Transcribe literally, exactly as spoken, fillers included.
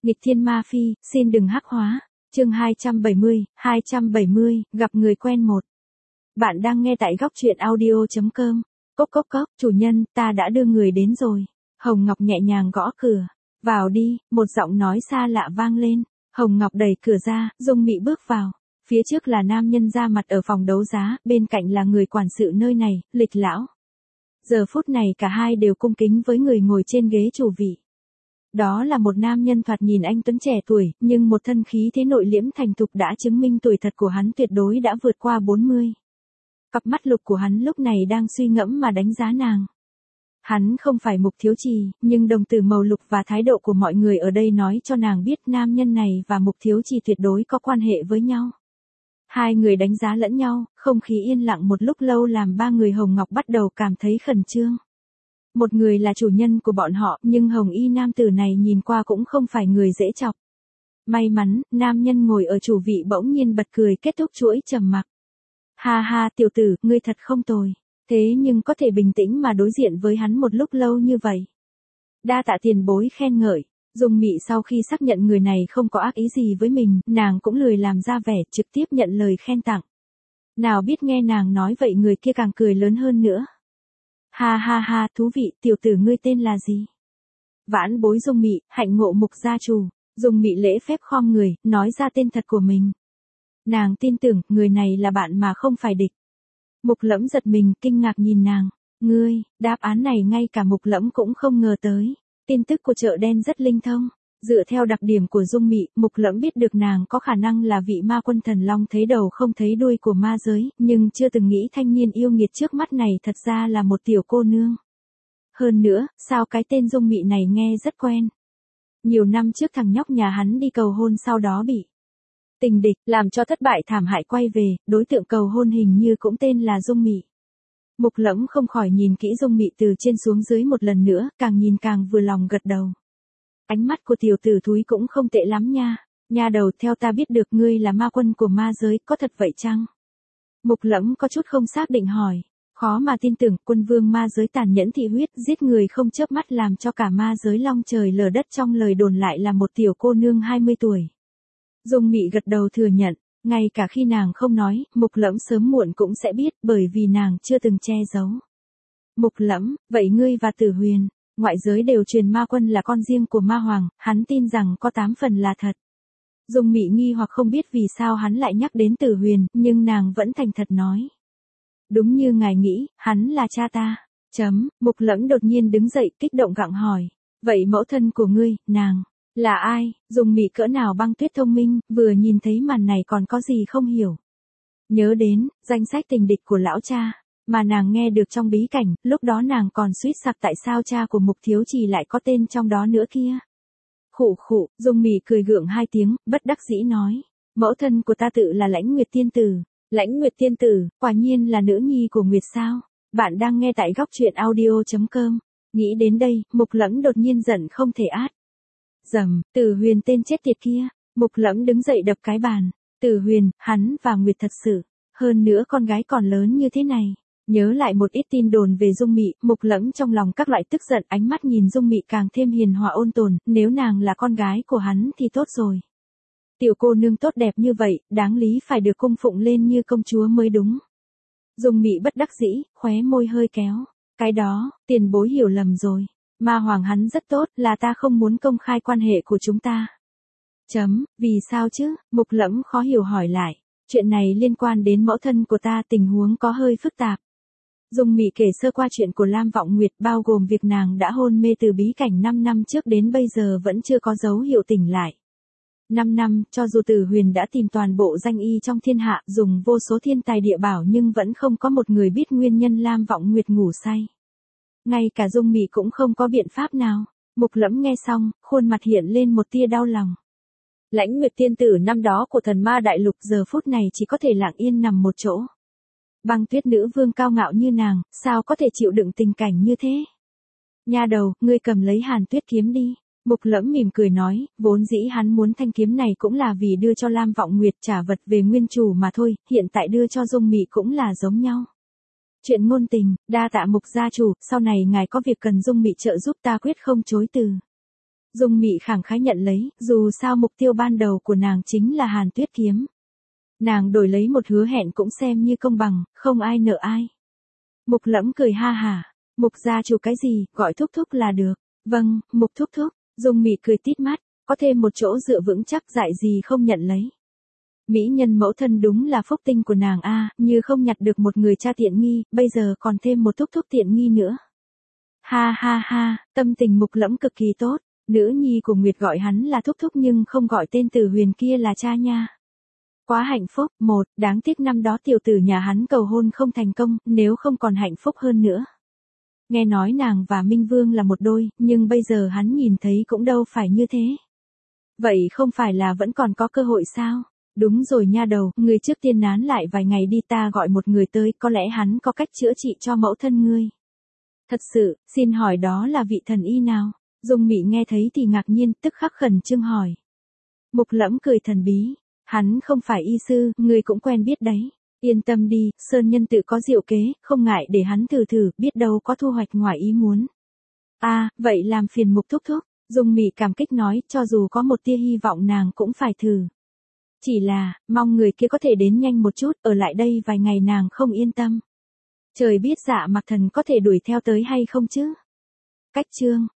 Nghịch thiên ma phi, xin đừng hắc hóa. Chương hai trăm bảy mươi, hai trăm bảy mươi, gặp người quen một. Bạn đang nghe tại góc truyện audio chấm com. Cốc cốc cốc, chủ nhân, ta đã đưa người đến rồi. Hồng Ngọc nhẹ nhàng gõ cửa. Vào đi, một giọng nói xa lạ vang lên. Hồng Ngọc đẩy cửa ra, Dung Mị bước vào. Phía trước là nam nhân ra mặt ở phòng đấu giá, bên cạnh là người quản sự nơi này, Lịch lão. Giờ phút này cả hai đều cung kính với người ngồi trên ghế chủ vị. Đó là một nam nhân thoạt nhìn anh tuấn trẻ tuổi, nhưng một thân khí thế nội liễm thành thục đã chứng minh tuổi thật của hắn tuyệt đối đã vượt qua bốn mươi. Cặp mắt lục của hắn lúc này đang suy ngẫm mà đánh giá nàng. Hắn không phải Mục Thiếu Trì, nhưng đồng tử màu lục và thái độ của mọi người ở đây nói cho nàng biết nam nhân này và Mục Thiếu Trì tuyệt đối có quan hệ với nhau. Hai người đánh giá lẫn nhau, không khí yên lặng một lúc lâu làm ba người Hồng Ngọc bắt đầu cảm thấy khẩn trương. Một người là chủ nhân của bọn họ, nhưng hồng y nam tử này nhìn qua cũng không phải người dễ chọc. May mắn, nam nhân ngồi ở chủ vị bỗng nhiên bật cười kết thúc chuỗi trầm mặc. Ha ha, tiểu tử, ngươi thật không tồi. Thế nhưng có thể bình tĩnh mà đối diện với hắn một lúc lâu như vậy. Đa tạ tiền bối khen ngợi. Dung Mị sau khi xác nhận người này không có ác ý gì với mình, nàng cũng lười làm ra vẻ, trực tiếp nhận lời khen tặng. Nào biết nghe nàng nói vậy người kia càng cười lớn hơn nữa. Ha ha ha, thú vị, tiểu tử ngươi tên là gì? Vãn bối Dung Mị, hạnh ngộ Mục gia chủ. Dung Mị lễ phép khom người, nói ra tên thật của mình. Nàng tin tưởng, người này là bạn mà không phải địch. Mục Lẫm giật mình, kinh ngạc nhìn nàng. Ngươi, đáp án này ngay cả Mục Lẫm cũng không ngờ tới. Tin tức của chợ đen rất linh thông. Dựa theo đặc điểm của Dung Mị, Mục Lẫm biết được nàng có khả năng là vị ma quân thần long thấy đầu không thấy đuôi của ma giới, nhưng chưa từng nghĩ thanh niên yêu nghiệt trước mắt này thật ra là một tiểu cô nương. Hơn nữa, sao cái tên Dung Mị này nghe rất quen. Nhiều năm trước thằng nhóc nhà hắn đi cầu hôn sau đó bị tình địch, làm cho thất bại thảm hại quay về, đối tượng cầu hôn hình như cũng tên là Dung Mị. Mục Lẫm không khỏi nhìn kỹ Dung Mị từ trên xuống dưới một lần nữa, càng nhìn càng vừa lòng gật đầu. Ánh mắt của tiểu tử thúi cũng không tệ lắm nha. Nha đầu, theo ta biết được ngươi là ma quân của ma giới, có thật vậy chăng? Mục Lẫm có chút không xác định hỏi. Khó mà tin tưởng, quân vương ma giới tàn nhẫn thị huyết, giết người không chớp mắt làm cho cả ma giới long trời lở đất, trong lời đồn lại là một tiểu cô nương hai mươi tuổi. Dung Mị gật đầu thừa nhận, ngay cả khi nàng không nói, Mục Lẫm sớm muộn cũng sẽ biết, bởi vì nàng chưa từng che giấu. Mục Lẫm, vậy ngươi và Tử Huyền, ngoại giới đều truyền ma quân là con riêng của ma hoàng, hắn tin rằng có tám phần là thật. Dung Mị nghi hoặc không biết vì sao hắn lại nhắc đến Tử Huyền, nhưng nàng vẫn thành thật nói. Đúng như ngài nghĩ, hắn là cha ta. Chấm, Mục Lẫm đột nhiên đứng dậy kích động gặng hỏi. Vậy mẫu thân của ngươi, nàng, là ai? Dung Mị cỡ nào băng tuyết thông minh, vừa nhìn thấy màn này còn có gì không hiểu. Nhớ đến, danh sách tình địch của lão cha. Mà nàng nghe được trong bí cảnh, lúc đó nàng còn suýt sặc tại sao cha của Mục Thiếu Trì lại có tên trong đó nữa kia. Khụ khụ, Dung Mị cười gượng hai tiếng, bất đắc dĩ nói. Mẫu thân của ta tự là Lãnh Nguyệt Tiên Tử. Lãnh Nguyệt Tiên Tử, quả nhiên là nữ nhi của Nguyệt sao. Bạn đang nghe tại góc truyện audio chấm com. Nghĩ đến đây, Mục Lẫm đột nhiên giận không thể át. Dầm, Tử Huyền tên chết tiệt kia. Mục Lẫm đứng dậy đập cái bàn. Tử Huyền, hắn và Nguyệt thật sự. Hơn nữa con gái còn lớn như thế này. Nhớ lại một ít tin đồn về Dung Mị, Mục Lẫm trong lòng các loại tức giận, ánh mắt nhìn Dung Mị càng thêm hiền hòa ôn tồn, nếu nàng là con gái của hắn thì tốt rồi. Tiểu cô nương tốt đẹp như vậy, đáng lý phải được cung phụng lên như công chúa mới đúng. Dung Mị bất đắc dĩ, khóe môi hơi kéo. Cái đó, tiền bối hiểu lầm rồi. Ma hoàng hắn rất tốt, là ta không muốn công khai quan hệ của chúng ta. Chấm, vì sao chứ? Mục Lẫm khó hiểu hỏi lại. Chuyện này liên quan đến mẫu thân của ta, tình huống có hơi phức tạp. Dung Mị kể sơ qua chuyện của Lam Vọng Nguyệt, bao gồm việc nàng đã hôn mê từ bí cảnh năm năm trước đến bây giờ vẫn chưa có dấu hiệu tỉnh lại. năm năm, cho dù Tử Huyền đã tìm toàn bộ danh y trong thiên hạ, dùng vô số thiên tài địa bảo nhưng vẫn không có một người biết nguyên nhân Lam Vọng Nguyệt ngủ say. Ngay cả Dung Mị cũng không có biện pháp nào. Mục Lẫm nghe xong, khuôn mặt hiện lên một tia đau lòng. Lãnh Nguyệt Tiên Tử năm đó của thần ma đại lục giờ phút này chỉ có thể lặng yên nằm một chỗ. Băng tuyết nữ vương cao ngạo như nàng, sao có thể chịu đựng tình cảnh như thế? Nha đầu, ngươi cầm lấy Hàn Tuyết kiếm đi. Mục Lẫm mỉm cười nói, vốn dĩ hắn muốn thanh kiếm này cũng là vì đưa cho Lam Vọng Nguyệt trả vật về nguyên chủ mà thôi, hiện tại đưa cho Dung Mị cũng là giống nhau. Chuyện ngôn tình, đa tạ Mục gia chủ, sau này ngài có việc cần Dung Mị trợ giúp ta quyết không chối từ. Dung Mị khẳng khái nhận lấy, dù sao mục tiêu ban đầu của nàng chính là Hàn Tuyết kiếm. Nàng đổi lấy một hứa hẹn cũng xem như công bằng, không ai nợ ai. Mục Lẫm cười ha hả, Mục gia chủ cái gì, gọi thúc thúc là được. Vâng, Mục thúc thúc. Dung Mị cười tít mắt, có thêm một chỗ dựa vững chắc dại gì không nhận lấy. Mỹ nhân mẫu thân đúng là phúc tinh của nàng a, như không nhặt được một người cha tiện nghi, bây giờ còn thêm một thúc thúc tiện nghi nữa. Ha ha ha, tâm tình Mục Lẫm cực kỳ tốt, nữ nhi của Nguyệt gọi hắn là thúc thúc nhưng không gọi tên Tử Huyền kia là cha nha. Quá hạnh phúc, một, đáng tiếc năm đó tiểu tử nhà hắn cầu hôn không thành công, nếu không còn hạnh phúc hơn nữa. Nghe nói nàng và Minh Vương là một đôi, nhưng bây giờ hắn nhìn thấy cũng đâu phải như thế. Vậy không phải là vẫn còn có cơ hội sao? Đúng rồi nha đầu, người trước tiên nán lại vài ngày đi, ta gọi một người tới, có lẽ hắn có cách chữa trị cho mẫu thân ngươi. Thật sự, xin hỏi đó là vị thần y nào? Dung Mị nghe thấy thì ngạc nhiên, tức khắc khẩn trương hỏi. Mục Lẫm cười thần bí, hắn không phải y sư, ngươi cũng quen biết đấy. Yên tâm đi, Sơn Nhân tự có diệu kế, không ngại để hắn thử thử, biết đâu có thu hoạch ngoài ý muốn. À, vậy làm phiền Mục thúc thúc. Dung Mị cảm kích nói, cho dù có một tia hy vọng nàng cũng phải thử. Chỉ là, mong người kia có thể đến nhanh một chút, ở lại đây vài ngày nàng không yên tâm. Trời biết Dạ Mặc Thần có thể đuổi theo tới hay không chứ? Cách chương